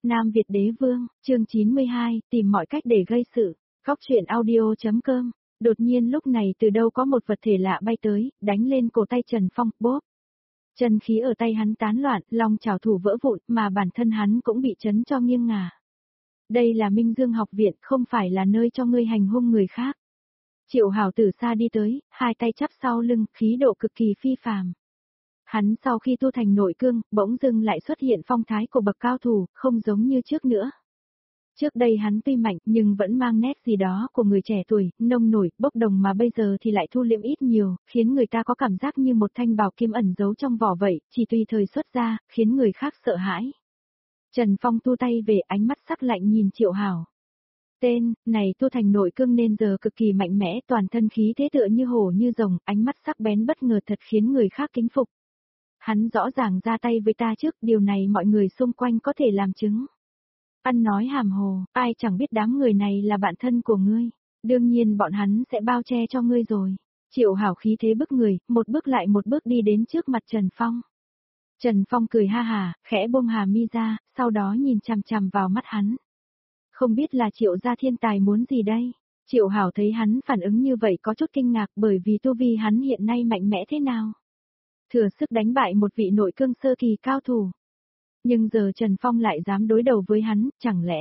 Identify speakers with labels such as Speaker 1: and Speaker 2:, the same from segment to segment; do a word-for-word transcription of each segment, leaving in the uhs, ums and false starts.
Speaker 1: Nam Việt Đế Vương, chương chín mươi hai, tìm mọi cách để gây sự. Góc truyện audio.com. Đột nhiên lúc này từ đâu có một vật thể lạ bay tới, đánh lên cổ tay Trần Phong, bốp. Chân khí ở tay hắn tán loạn, long chảo thủ vỡ vụn, mà bản thân hắn cũng bị chấn cho nghiêng ngả. Đây là Minh Dương học viện, không phải là nơi cho ngươi hành hung người khác. Triệu Hảo từ xa đi tới, hai tay chắp sau lưng, khí độ cực kỳ phi phàm. Hắn sau khi tu thành nội cương, bỗng dưng lại xuất hiện phong thái của bậc cao thủ, không giống như trước nữa. Trước đây hắn tuy mạnh nhưng vẫn mang nét gì đó của người trẻ tuổi, nông nổi, bốc đồng mà bây giờ thì lại thu liễm ít nhiều, khiến người ta có cảm giác như một thanh bảo kiếm ẩn giấu trong vỏ vậy, chỉ tùy thời xuất ra, khiến người khác sợ hãi. Trần Phong tu tay về, ánh mắt sắc lạnh nhìn Triệu Hảo. Tên, này tu thành nội cương nên giờ cực kỳ mạnh mẽ, toàn thân khí thế tựa như hổ như rồng, ánh mắt sắc bén bất ngờ thật khiến người khác kính phục. Hắn rõ ràng ra tay với ta trước, điều này mọi người xung quanh có thể làm chứng. Ăn nói hàm hồ, ai chẳng biết đám người này là bạn thân của ngươi. Đương nhiên bọn hắn sẽ bao che cho ngươi rồi. Triệu Hảo khí thế bức người, một bước lại một bước đi đến trước mặt Trần Phong. Trần Phong cười ha hà, khẽ buông hà mi ra, sau đó nhìn chằm chằm vào mắt hắn. Không biết là Triệu gia thiên tài muốn gì đây? Triệu Hảo thấy hắn phản ứng như vậy có chút kinh ngạc bởi vì tu vi hắn hiện nay mạnh mẽ thế nào. Thừa sức đánh bại một vị nội cương sơ kỳ cao thủ. Nhưng giờ Trần Phong lại dám đối đầu với hắn, chẳng lẽ?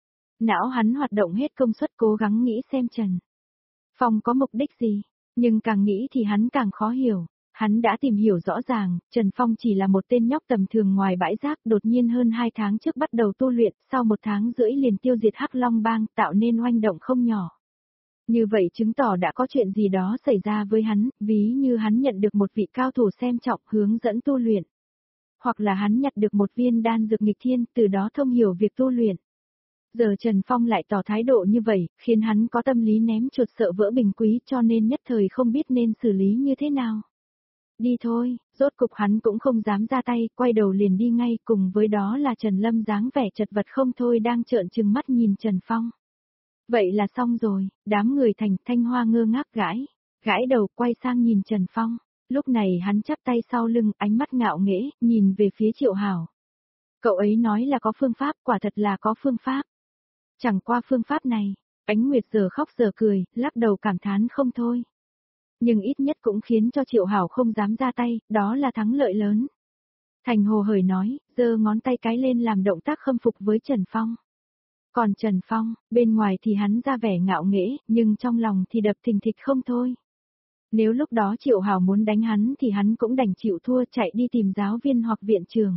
Speaker 1: Não hắn hoạt động hết công suất cố gắng nghĩ xem Trần Phong có mục đích gì, nhưng càng nghĩ thì hắn càng khó hiểu. Hắn đã tìm hiểu rõ ràng, Trần Phong chỉ là một tên nhóc tầm thường ngoài bãi rác, đột nhiên hơn hai tháng trước bắt đầu tu luyện, sau một tháng rưỡi liền tiêu diệt Hắc Long Bang, tạo nên oanh động không nhỏ. Như vậy chứng tỏ đã có chuyện gì đó xảy ra với hắn, ví như hắn nhận được một vị cao thủ xem trọng hướng dẫn tu luyện. Hoặc là hắn nhặt được một viên đan dược nghịch thiên, từ đó thông hiểu việc tu luyện. Giờ Trần Phong lại tỏ thái độ như vậy, khiến hắn có tâm lý ném chuột sợ vỡ bình quý cho nên nhất thời không biết nên xử lý như thế nào. Đi thôi, rốt cục hắn cũng không dám ra tay, quay đầu liền đi ngay, cùng với đó là Trần Lâm dáng vẻ chật vật không thôi đang trợn trừng mắt nhìn Trần Phong. Vậy là xong rồi, đám người thành Thanh Hoa ngơ ngác gãi, gãi đầu quay sang nhìn Trần Phong, lúc này hắn chắp tay sau lưng, ánh mắt ngạo nghễ, nhìn về phía Triệu Hảo. Cậu ấy nói là có phương pháp, quả thật là có phương pháp. Chẳng qua phương pháp này, Ánh Nguyệt giờ khóc giờ cười, lắc đầu cảm thán không thôi. Nhưng ít nhất cũng khiến cho Triệu Hảo không dám ra tay, đó là thắng lợi lớn. Thành Hồ hởi nói, giơ ngón tay cái lên làm động tác khâm phục với Trần Phong. Còn Trần Phong, bên ngoài thì hắn ra vẻ ngạo nghễ, nhưng trong lòng thì đập thình thịch không thôi. Nếu lúc đó Triệu Hảo muốn đánh hắn thì hắn cũng đành chịu thua chạy đi tìm giáo viên hoặc viện trường.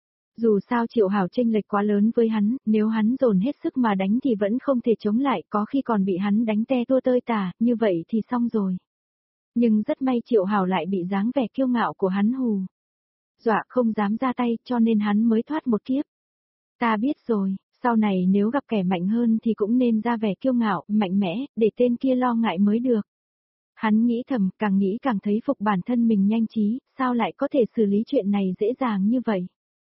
Speaker 1: Dù sao Triệu Hảo chênh lệch quá lớn với hắn, nếu hắn dồn hết sức mà đánh thì vẫn không thể chống lại, có khi còn bị hắn đánh te tua tơi tả, như vậy thì xong rồi. Nhưng rất may Triệu Hảo lại bị dáng vẻ kiêu ngạo của hắn hù. Dọa không dám ra tay cho nên hắn mới thoát một kiếp. Ta biết rồi, sau này nếu gặp kẻ mạnh hơn thì cũng nên ra vẻ kiêu ngạo, mạnh mẽ, để tên kia lo ngại mới được. Hắn nghĩ thầm, càng nghĩ càng thấy phục bản thân mình nhanh trí, sao lại có thể xử lý chuyện này dễ dàng như vậy.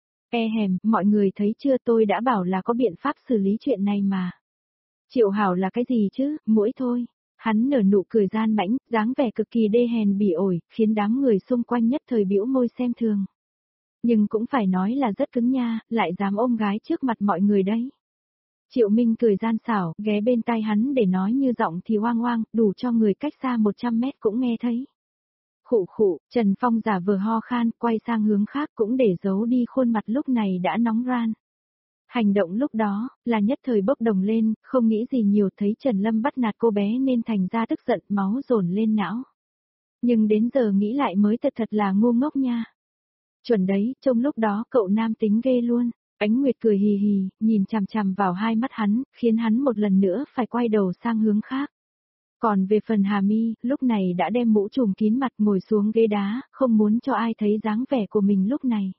Speaker 1: E hèm, mọi người thấy chưa, tôi đã bảo là có biện pháp xử lý chuyện này mà. Triệu Hảo là cái gì chứ, mũi thôi. Hắn nở nụ cười gian mãnh, dáng vẻ cực kỳ đê hèn bỉ ổi, khiến đám người xung quanh nhất thời bĩu môi xem thường. Nhưng cũng phải nói là rất cứng nha, lại dám ôm gái trước mặt mọi người đấy. Triệu Minh cười gian xảo, ghé bên tai hắn để nói như giọng thì oang oang, đủ cho người cách xa một trăm mét cũng nghe thấy. Khụ khụ, Trần Phong giả vờ ho khan, quay sang hướng khác cũng để giấu đi khuôn mặt lúc này đã nóng ran. Hành động lúc đó, là nhất thời bốc đồng lên, không nghĩ gì nhiều, thấy Trần Lâm bắt nạt cô bé nên thành ra tức giận, máu dồn lên não. Nhưng đến giờ nghĩ lại mới thật thật là ngu ngốc nha. Chuẩn đấy, trong lúc đó cậu nam tính ghê luôn. Ánh Nguyệt cười hì hì, nhìn chằm chằm vào hai mắt hắn, khiến hắn một lần nữa phải quay đầu sang hướng khác. Còn về phần Hà Mi, lúc này đã đem mũ trùm kín mặt ngồi xuống ghế đá, không muốn cho ai thấy dáng vẻ của mình lúc này.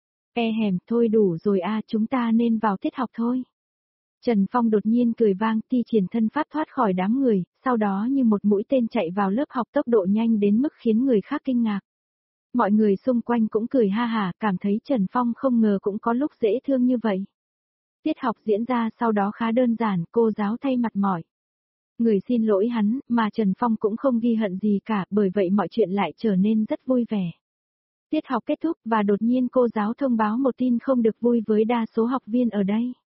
Speaker 1: E hèm, thôi đủ rồi a, chúng ta nên vào tiết học thôi. Trần Phong đột nhiên cười vang, thi triển thân pháp thoát khỏi đám người, sau đó như một mũi tên chạy vào lớp học tốc độ nhanh đến mức khiến người khác kinh ngạc. Mọi người xung quanh cũng cười ha hả, cảm thấy Trần Phong không ngờ cũng có lúc dễ thương như vậy. Tiết học diễn ra sau đó khá đơn giản, cô giáo thay mặt mỏi. Người xin lỗi hắn, mà Trần Phong cũng không ghi hận gì cả, bởi vậy mọi chuyện lại trở nên rất vui vẻ. Tiết học kết thúc và đột nhiên cô giáo thông báo một tin không được vui với đa số học viên ở đây.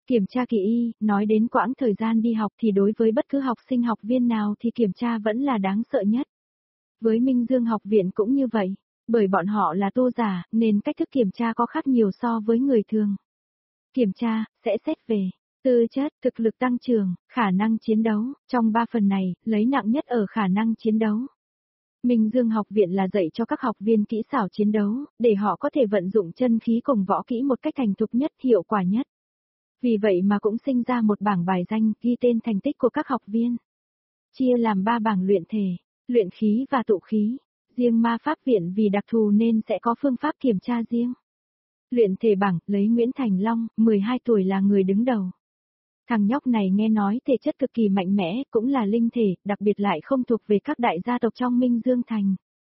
Speaker 1: Kiểm tra kỳ y, nói đến quãng thời gian đi học thì đối với bất cứ học sinh học viên nào thì kiểm tra vẫn là đáng sợ nhất. Với Minh Dương học viện cũng như vậy, bởi bọn họ là tu giả, nên cách thức kiểm tra có khác nhiều so với người thường. Kiểm tra, sẽ xét về tư chất, thực lực tăng trưởng, khả năng chiến đấu, trong ba phần này, lấy nặng nhất ở khả năng chiến đấu. Minh Dương học viện là dạy cho các học viên kỹ xảo chiến đấu, để họ có thể vận dụng chân khí cùng võ kỹ một cách thành thục nhất, hiệu quả nhất. Vì vậy mà cũng sinh ra một bảng bài danh ghi tên thành tích của các học viên. Chia làm ba bảng luyện thể, luyện khí và tụ khí. Riêng ma pháp viện vì đặc thù nên sẽ có phương pháp kiểm tra riêng. Luyện thể bảng, lấy Nguyễn Thành Long, mười hai tuổi là người đứng đầu. Thằng nhóc này nghe nói thể chất cực kỳ mạnh mẽ, cũng là linh thể, đặc biệt lại không thuộc về các đại gia tộc trong Minh Dương Thành.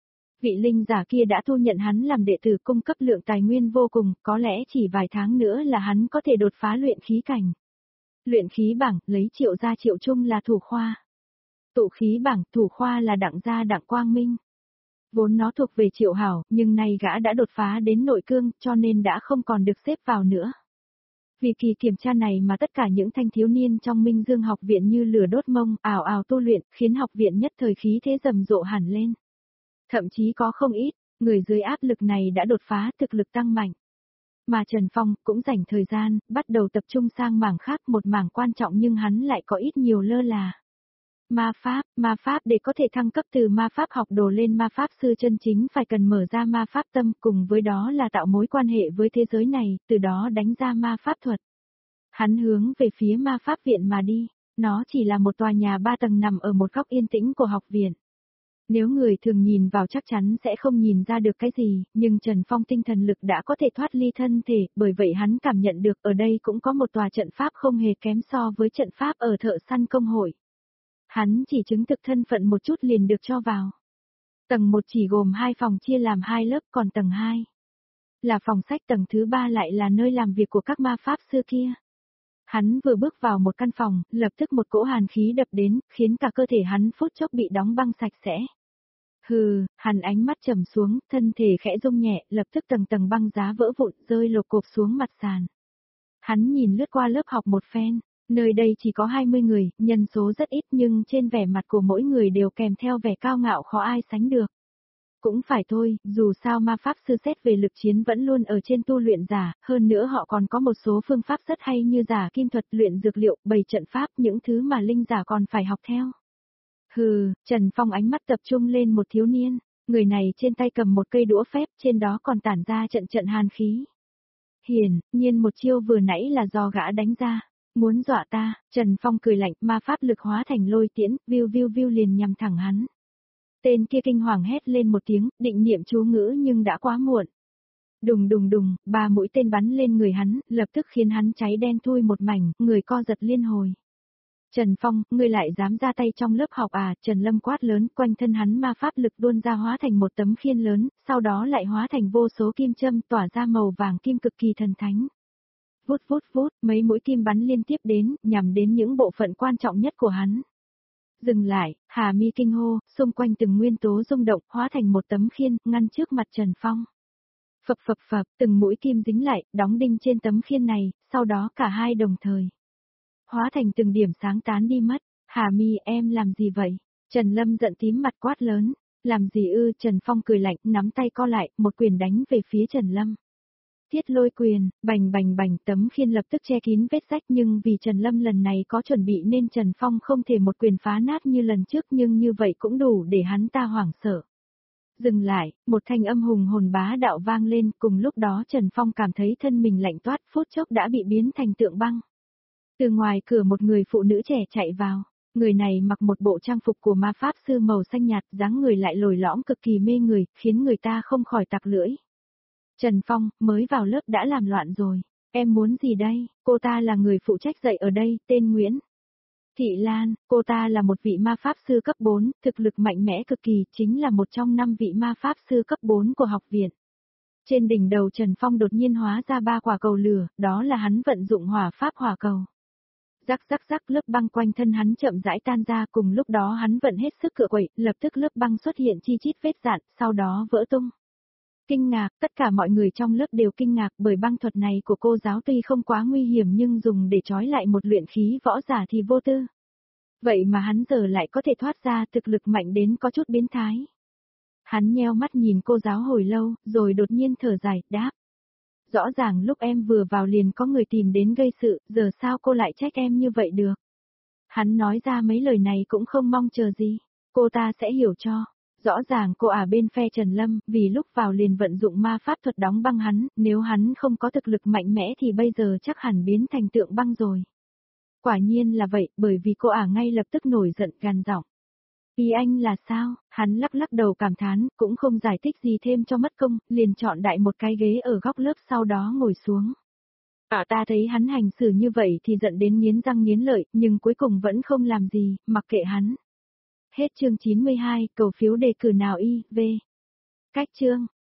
Speaker 1: Vị linh giả kia đã thu nhận hắn làm đệ tử, cung cấp lượng tài nguyên vô cùng, có lẽ chỉ vài tháng nữa là hắn có thể đột phá luyện khí cảnh. Luyện khí bảng, lấy Triệu gia Triệu Trung là thủ khoa. Tụ khí bảng, thủ khoa là Đặng gia Đặng Quang Minh. Vốn nó thuộc về Triệu Hảo, nhưng nay gã đã đột phá đến nội cương, cho nên đã không còn được xếp vào nữa. Vì kỳ kiểm tra này mà tất cả những thanh thiếu niên trong Minh Dương học viện như lửa đốt mông, ảo ảo tu luyện, khiến học viện nhất thời khí thế rầm rộ hẳn lên. Thậm chí có không ít, người dưới áp lực này đã đột phá, thực lực tăng mạnh. Mà Trần Phong cũng dành thời gian, bắt đầu tập trung sang mảng khác, một mảng quan trọng nhưng hắn lại có ít nhiều lơ là. Ma pháp, ma pháp để có thể thăng cấp từ ma pháp học đồ lên ma pháp sư chân chính phải cần mở ra ma pháp tâm, cùng với đó là tạo mối quan hệ với thế giới này, từ đó đánh ra ma pháp thuật. Hắn hướng về phía ma pháp viện mà đi, nó chỉ là một tòa nhà ba tầng nằm ở một góc yên tĩnh của học viện. Nếu người thường nhìn vào chắc chắn sẽ không nhìn ra được cái gì, nhưng Trần Phong tinh thần lực đã có thể thoát ly thân thể, bởi vậy hắn cảm nhận được ở đây cũng có một tòa trận pháp không hề kém so với trận pháp ở thợ săn công hội. Hắn chỉ chứng thực thân phận một chút liền được cho vào. Tầng một chỉ gồm hai phòng chia làm hai lớp, còn tầng hai là phòng sách, tầng thứ ba lại là nơi làm việc của các ma pháp sư kia. Hắn vừa bước vào một căn phòng, lập tức một cỗ hàn khí đập đến, khiến cả cơ thể hắn phút chốc bị đóng băng sạch sẽ. Hừ, hắn ánh mắt trầm xuống, thân thể khẽ rung nhẹ, lập tức tầng tầng băng giá vỡ vụn, rơi lộp cộp xuống mặt sàn. Hắn nhìn lướt qua lớp học một phen, nơi đây chỉ có hai mươi người, nhân số rất ít nhưng trên vẻ mặt của mỗi người đều kèm theo vẻ cao ngạo khó ai sánh được. Cũng phải thôi, dù sao ma pháp sư xét về lực chiến vẫn luôn ở trên tu luyện giả, hơn nữa họ còn có một số phương pháp rất hay như giả kim thuật, luyện dược liệu, bày trận pháp, những thứ mà linh giả còn phải học theo. Hừ, Trần Phong ánh mắt tập trung lên một thiếu niên, người này trên tay cầm một cây đũa phép, trên đó còn tản ra trận trận hàn khí. Hiển nhiên một chiêu vừa nãy là do gã đánh ra, muốn dọa ta. Trần Phong cười lạnh, ma pháp lực hóa thành lôi tiễn, viu viu viu liền nhằm thẳng hắn. Tên kia kinh hoàng hét lên một tiếng, định niệm chú ngữ nhưng đã quá muộn. Đùng đùng đùng, ba mũi tên bắn lên người hắn, lập tức khiến hắn cháy đen thui một mảnh, người co giật liên hồi. Trần Phong, ngươi lại dám ra tay trong lớp học à? Trần Lâm quát lớn, quanh thân hắn ma pháp lực đuôn ra hóa thành một tấm khiên lớn, sau đó lại hóa thành vô số kim châm tỏa ra màu vàng kim cực kỳ thần thánh. Vút vút vút, mấy mũi kim bắn liên tiếp đến, nhằm đến những bộ phận quan trọng nhất của hắn. Dừng lại, Hà Mi kinh hô, xung quanh từng nguyên tố rung động, hóa thành một tấm khiên, ngăn trước mặt Trần Phong. Phập phập phập, từng mũi kim dính lại, đóng đinh trên tấm khiên này, sau đó cả hai đồng thời hóa thành từng điểm sáng tán đi mất. Hà Mi, em làm gì vậy? Trần Lâm giận tím mặt quát lớn. Làm gì ư? Trần Phong cười lạnh, nắm tay co lại, một quyền đánh về phía Trần Lâm. Thiết lôi quyền, bành bành bành, tấm khiên lập tức che kín vết rách, nhưng vì Trần Lâm lần này có chuẩn bị nên Trần Phong không thể một quyền phá nát như lần trước, nhưng như vậy cũng đủ để hắn ta hoảng sợ. Dừng lại, một thanh âm hùng hồn bá đạo vang lên, cùng lúc đó Trần Phong cảm thấy thân mình lạnh toát, phút chốc đã bị biến thành tượng băng. Từ ngoài cửa một người phụ nữ trẻ chạy vào, người này mặc một bộ trang phục của ma pháp sư màu xanh nhạt, dáng người lại lồi lõm cực kỳ mê người, khiến người ta không khỏi tặc lưỡi. Trần Phong, mới vào lớp đã làm loạn rồi, em muốn gì đây? Cô ta là người phụ trách dạy ở đây, tên Nguyễn Thị Lan, cô ta là một vị ma pháp sư cấp bốn, thực lực mạnh mẽ cực kỳ, chính là một trong năm vị ma pháp sư cấp bốn của học viện. Trên đỉnh đầu Trần Phong đột nhiên hóa ra ba quả cầu lửa, đó là hắn vận dụng hỏa pháp hỏa cầu. Rắc rắc rắc, lớp băng quanh thân hắn chậm rãi tan ra, cùng lúc đó hắn vận hết sức cựa quậy, lập tức lớp băng xuất hiện chi chít vết dạn, sau đó vỡ tung. Kinh ngạc, tất cả mọi người trong lớp đều kinh ngạc bởi băng thuật này của cô giáo tuy không quá nguy hiểm nhưng dùng để trói lại một luyện khí võ giả thì vô tư. Vậy mà hắn giờ lại có thể thoát ra thực lực mạnh đến có chút biến thái. Hắn nheo mắt nhìn cô giáo hồi lâu, rồi đột nhiên thở dài, đáp. Rõ ràng lúc em vừa vào liền có người tìm đến gây sự, giờ sao cô lại trách em như vậy được? Hắn nói ra mấy lời này cũng không mong chờ gì, cô ta sẽ hiểu cho. Rõ ràng cô à bên phe Trần Lâm, vì lúc vào liền vận dụng ma pháp thuật đóng băng hắn, nếu hắn không có thực lực mạnh mẽ thì bây giờ chắc hẳn biến thành tượng băng rồi. Quả nhiên là vậy, bởi vì cô à ngay lập tức nổi giận gằn giọng. Ý anh là sao? Hắn lắc lắc đầu cảm thán, cũng không giải thích gì thêm cho mất công, liền chọn đại một cái ghế ở góc lớp sau đó ngồi xuống. À ta thấy hắn hành xử như vậy thì giận đến nghiến răng nghiến lợi, nhưng cuối cùng vẫn không làm gì, mặc kệ hắn. Hết chương chín mươi hai, cầu phiếu đề cử nào y, v. Cách chương.